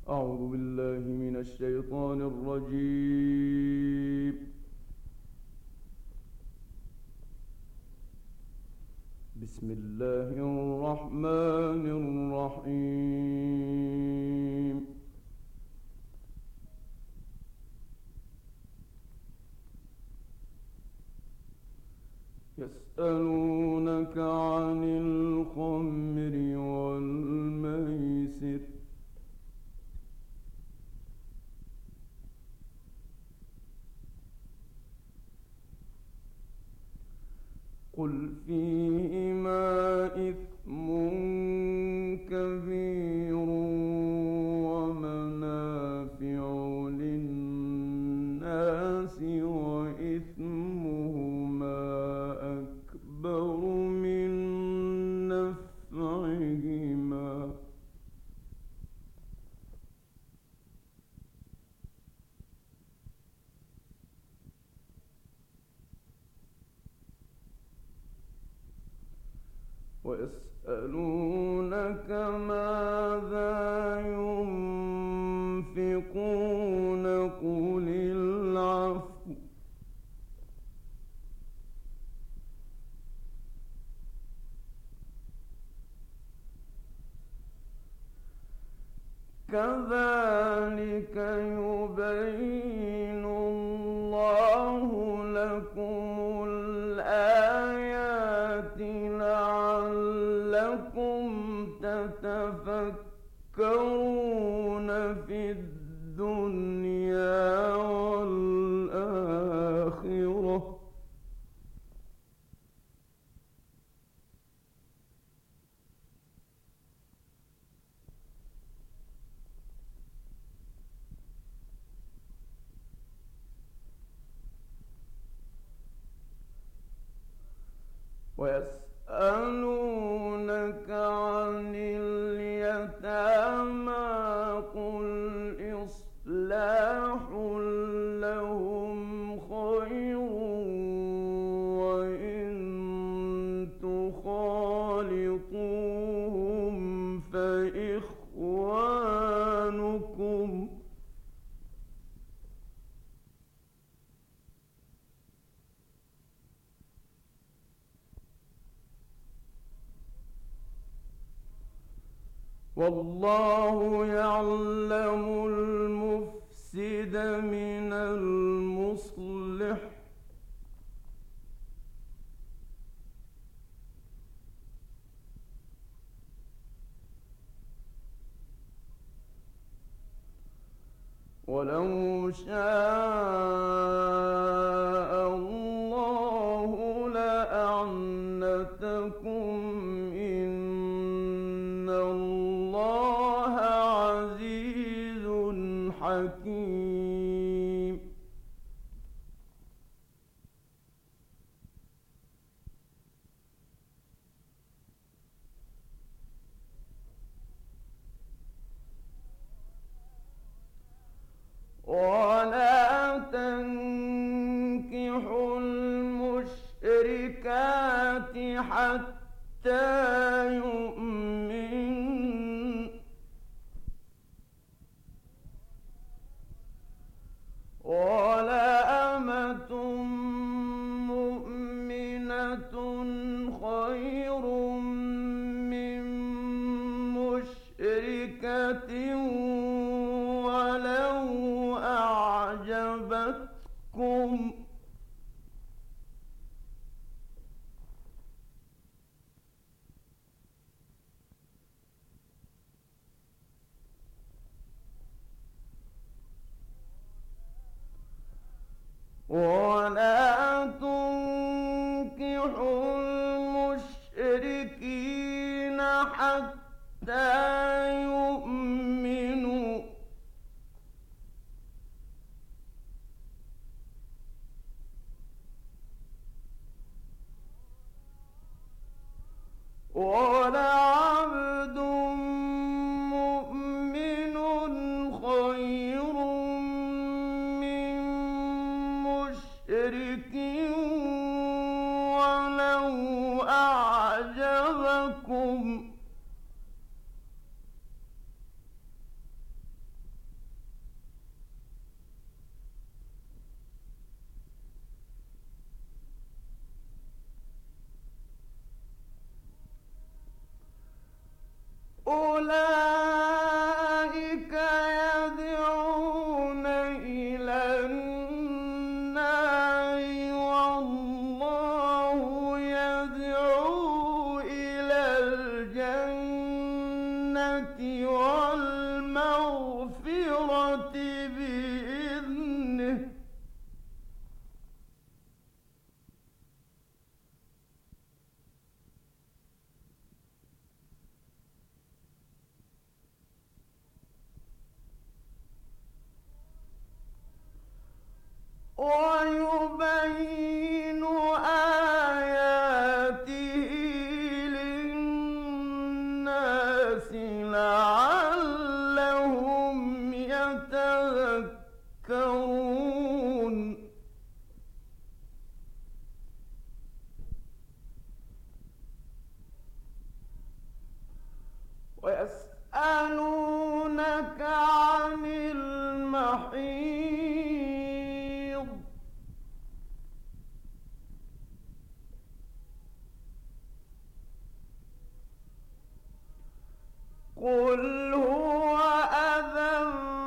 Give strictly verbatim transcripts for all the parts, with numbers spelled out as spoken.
أعوذ بالله من الشيطان الرجيم. بسم الله الرحمن الرحيم. يسألونك عن الخمر والميسر قل فيهما إثم كبير ومنافع للناس وإثمهما أكبر من نفعهما ويسألونك ماذا ينفقون قل العفو كذلك يبين الله لكم الآيات لعلكم تتفكرون في الدنيا والآخرة ويسألونك عن اليتامى قل إصلاح لهم خير وإن تخالطوهم فإخوانكم والله يعلم المفسد من المصلح ولو شاء الله لأعنتكم إن الله عزيز حكيم ولا تنكحوا المشركات حتى يؤمن ولا أمة مؤمنة خير من مشركة ولو أعجبتكم ولا تنكحوا المشركين حتى يؤمنوا ولعبد مؤمن خير من مشرك ولو أعجبكم والمغفرة بإذنه ويبين آياته للناس لعلهم يتذكرون ويسألونك عن المحيض قل هو أذى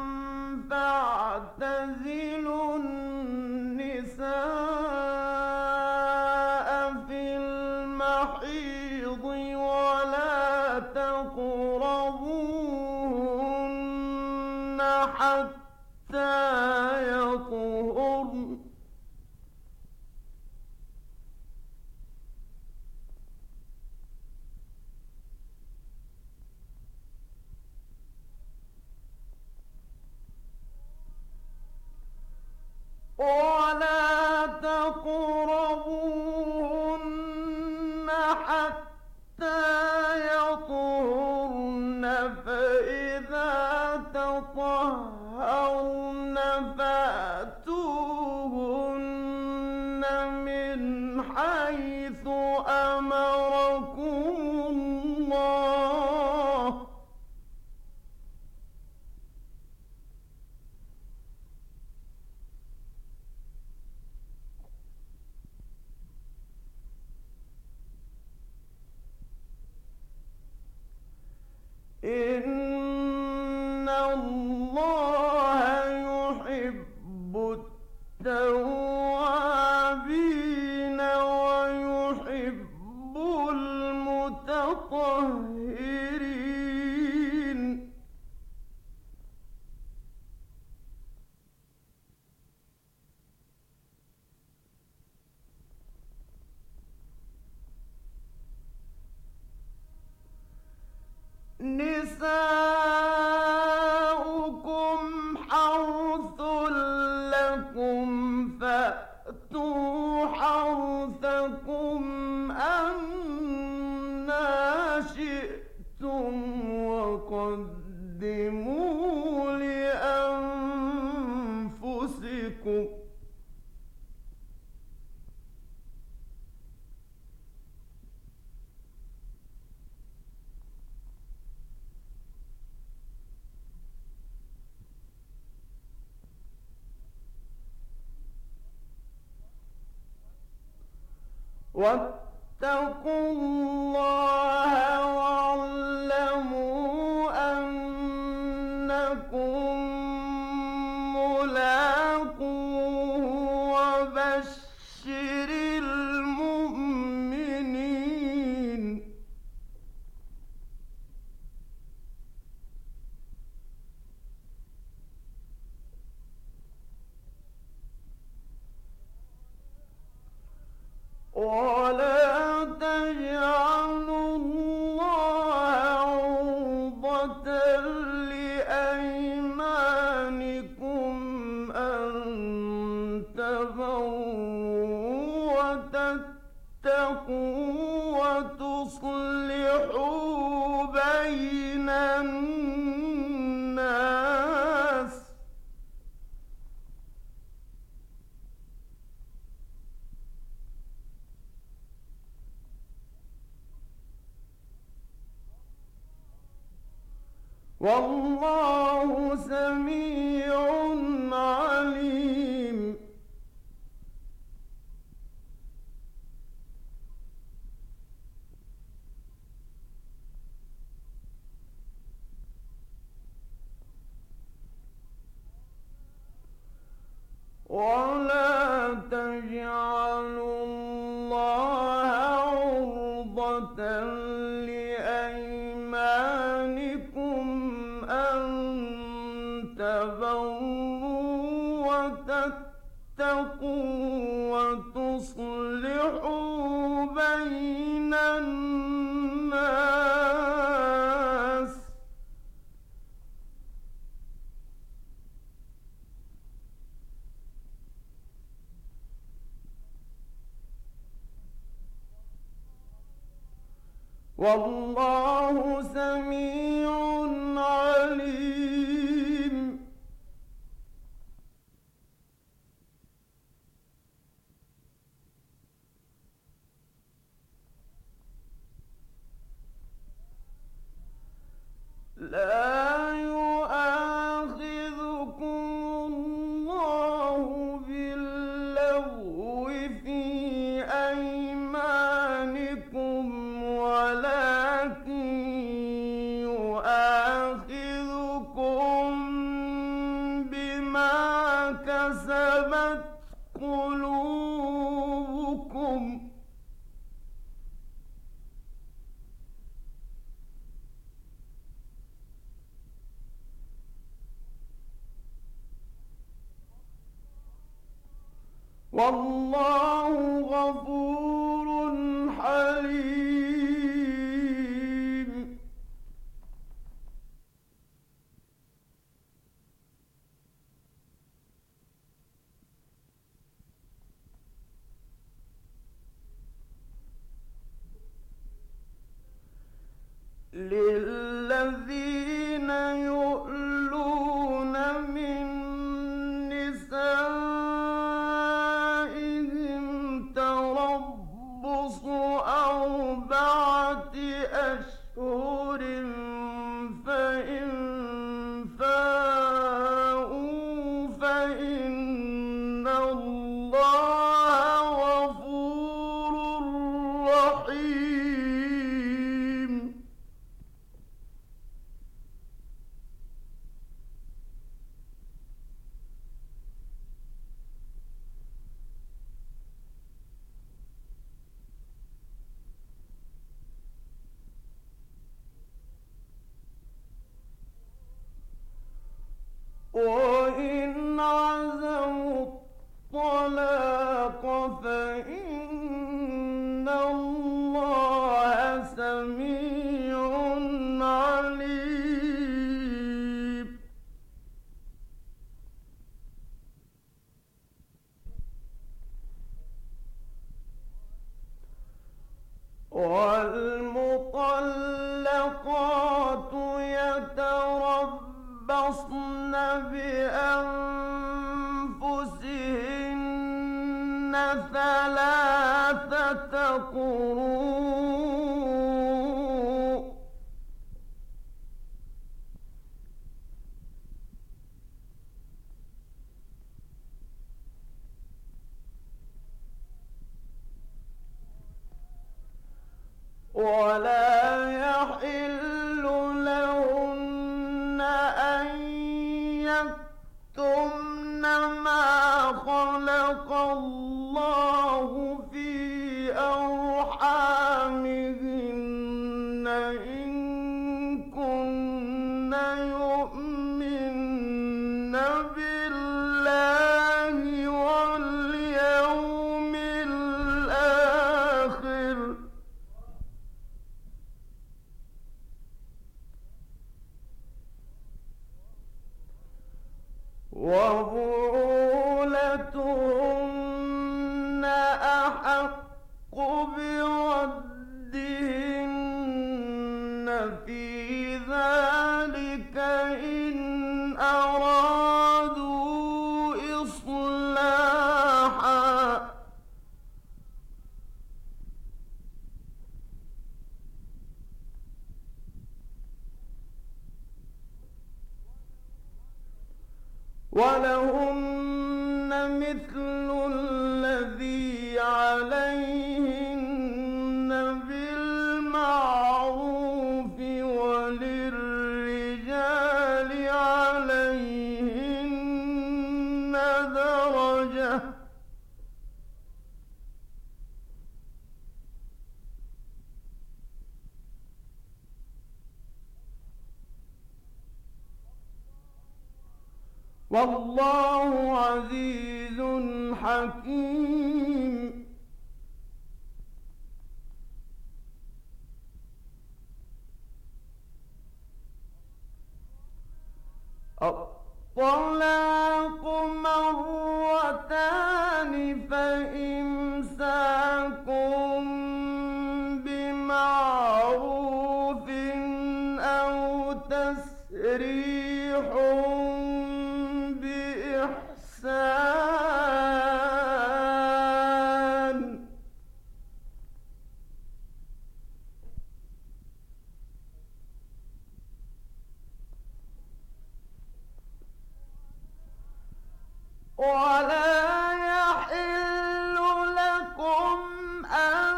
فاعتزلوا النساء في المحيض ولا تقربوهن حتى يطهرن ولا تقربوهن حتى يطهرن فإذا تطهرن فأتوهن من حيث أمركم الله إن الله يحب التوابين ويحب المتطهرين نساؤكم حرث لكم فأتوا حرثكم أنى شئتم وقدموا لأنفسكم واتقوا الله واعلموا أنكم ملاقوه وبشر المؤمنين ولا تجعلوا الله عرضة لأيمانكم أن تبروا وتتقوا وتصلحوا بين الناس والله سميع عليم ولا تجعلوا الله عرضة لأيمانكم والله سميع عليم. لا يؤاخذكم الله باللغو في أيمانكم ولكن يؤاخذكم بما كسبت قلوبكم. والله غفور حليم. للذين يؤلون من نسائهم تربص أربعة أشهر فإن فاءوا فإن الله غفور رحيم. وإن عزموا الطلاق فإن الله سميع عليم. والمطلقات يتربصن بأنفسهن ثلاثة قروء. ولا يحل لهن أن يكتمن ما خلق الله في أرحامهن إن كن يؤمن بالله واليوم الآخر. وبعولتهن أحق بردهن في ذلك إن أرادوا إصلاحا. ولهن مثل الذي عليهن بالمعروف وللرجال عليهن درجة. والله عزيز حكيم. الطلاق مرتان فإمساك بمعروف ريح بإحسان ولا يحل لكم أن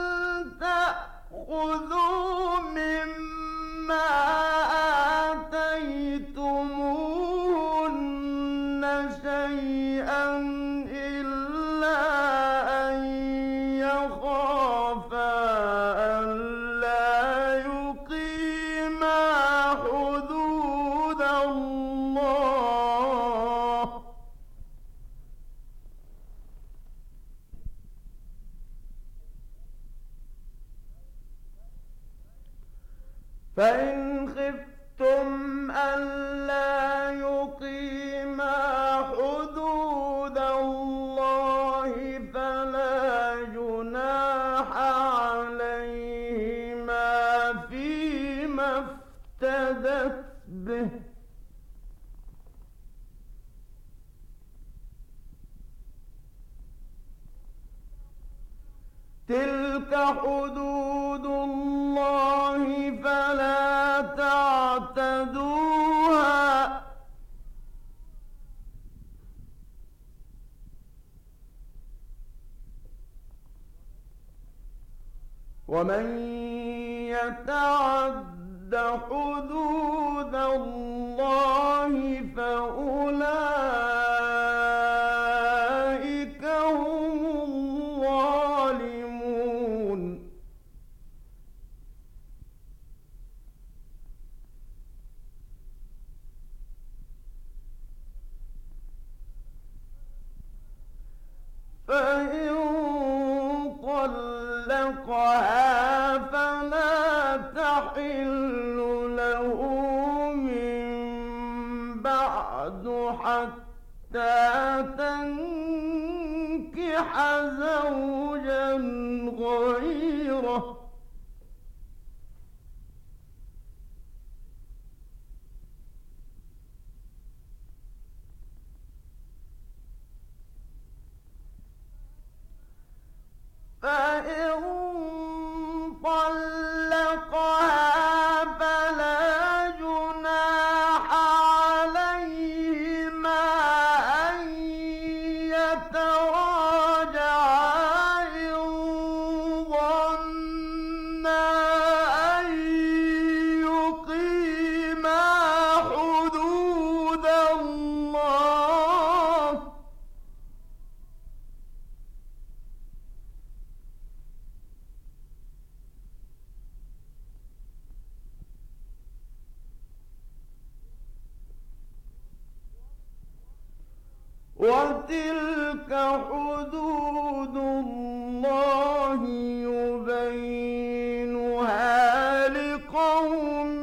تأخذوا مما آتيتموهن شيئا إلا أن يخافا ألا يقيما حدود الله فإن خفتم ألا يقيما حدود الله فلا جناح عليهما فيما افتدت به تلك حدود الله فلا تعتدوها ومن يتعد حدود الله فأولئك هم الظالمون فإن طلقها فلا تحل له من بعد حتى تنكح زوجا غيره فإن طلقها فلا جناح عليهما أن يتراجعا إن ظنا أن يقيما حدود الله وتلك حدود الله يبينها لقوم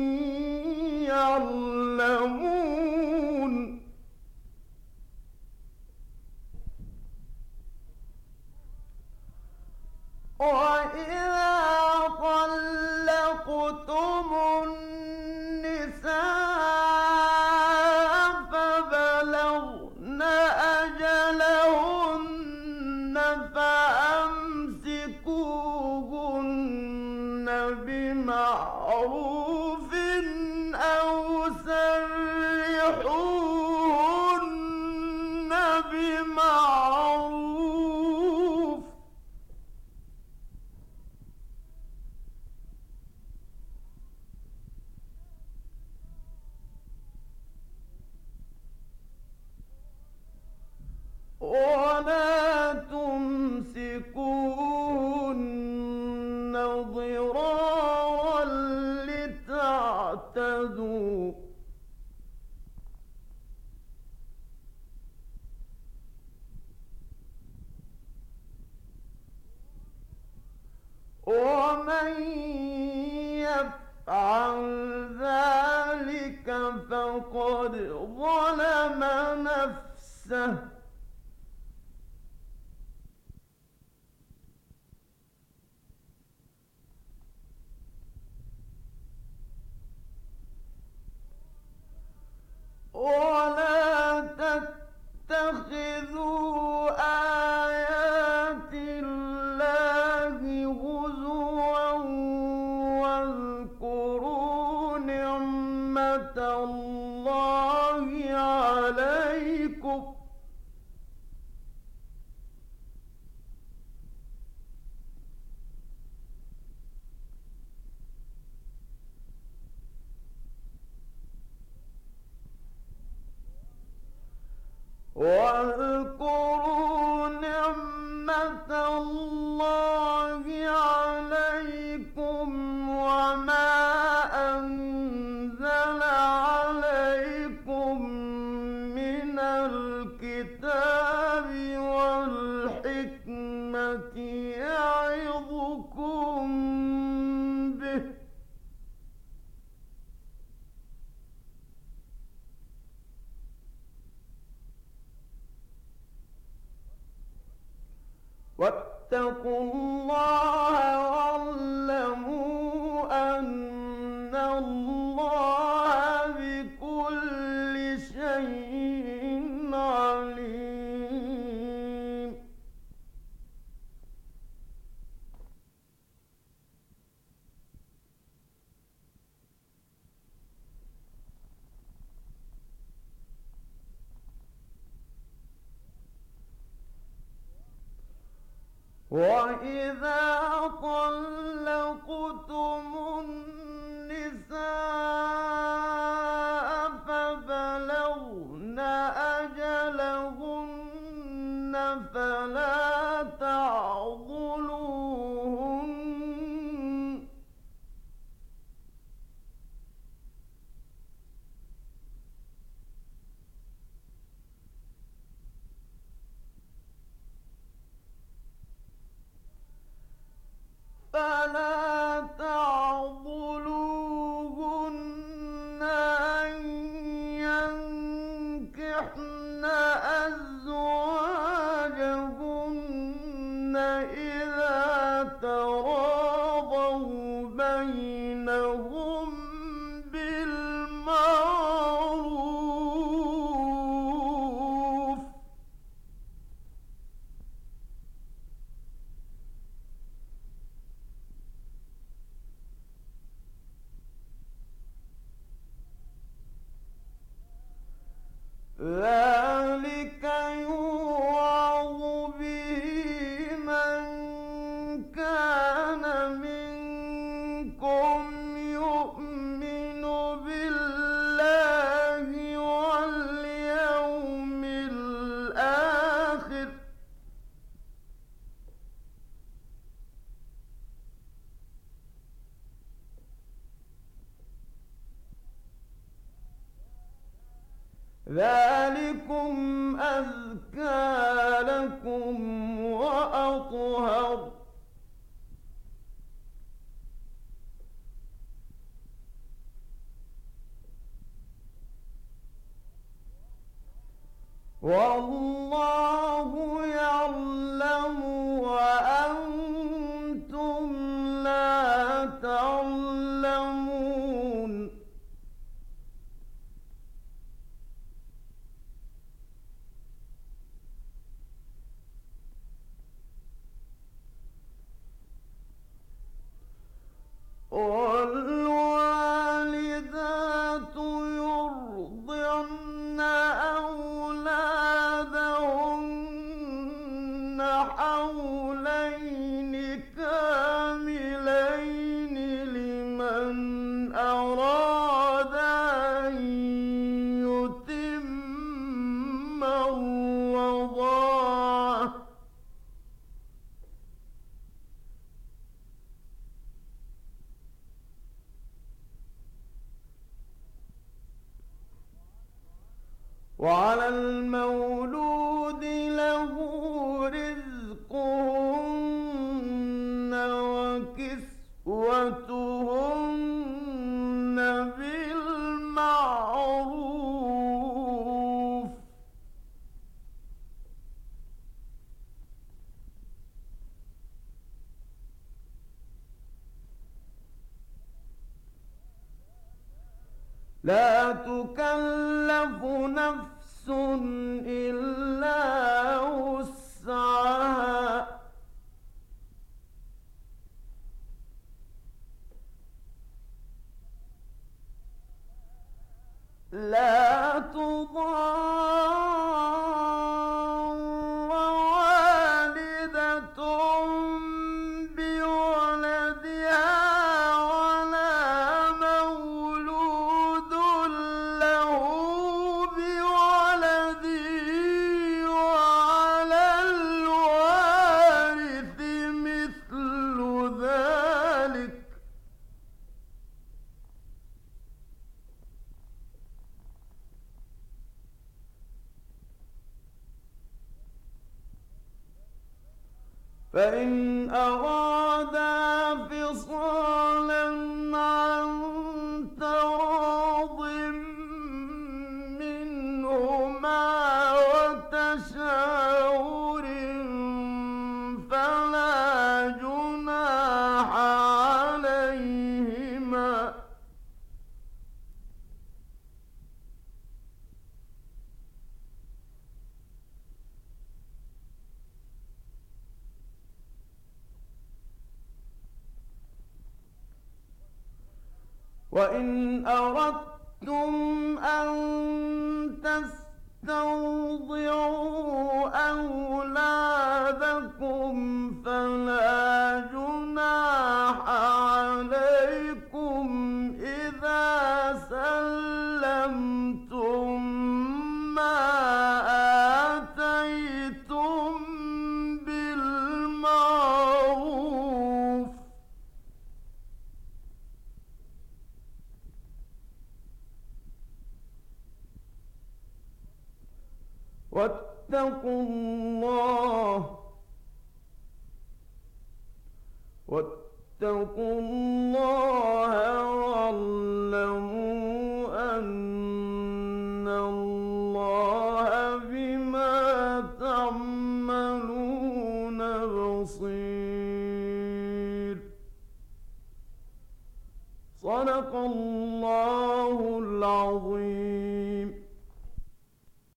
يعلمون وإذا طلقتم النساء فبلغن أجلهن فأمسكوهن بمعروف أو سرحوهن بمعروف ولا تمسكوهن ضرارا لتعتدوا ومن يفعل ذلك فقد ظلم نفسه فاتقوا الله واعلموا أن الله بكل شيء عليم. وَإِذَا طَلَّقْتُمُ النِّسَاءَ فَبَلَغْنَ أَجَلَهُنَّ فَلَا تَعْضُلُوهُنَّ فلا تعضلوهن أن ينكحن أزواجهن إذا تراضوا بينهم بالمعروف. ذلك يوعظ به من كان منكم يؤمن بالله واليوم الآخر ذلكم أزكى لكم وأطهر. والله يعلم وأنتم لا تعلمون. والوالدات يرضعن أولادهن حولين كاملين لمن أراد أن يتم الرضاعة وعلى المولود له رزقهن وكسوتهن بالمعروف. لا تكلف نفس إلا وسعها لا تضار والدة بولدها ولا مولود له بولده وعلى الوارث مثل ذلك. فإن أرادا فصالا عن تراض منهما وتشاور فلا وإن أردتم أن تسترضعوا أولادكم فلا جناح عليكم إذا سلمتم ما آتيتم بالمعروف واتقوا الله واتقوا الله واعلموا أن الله بما تعملون بصير. صدق الله العظيم.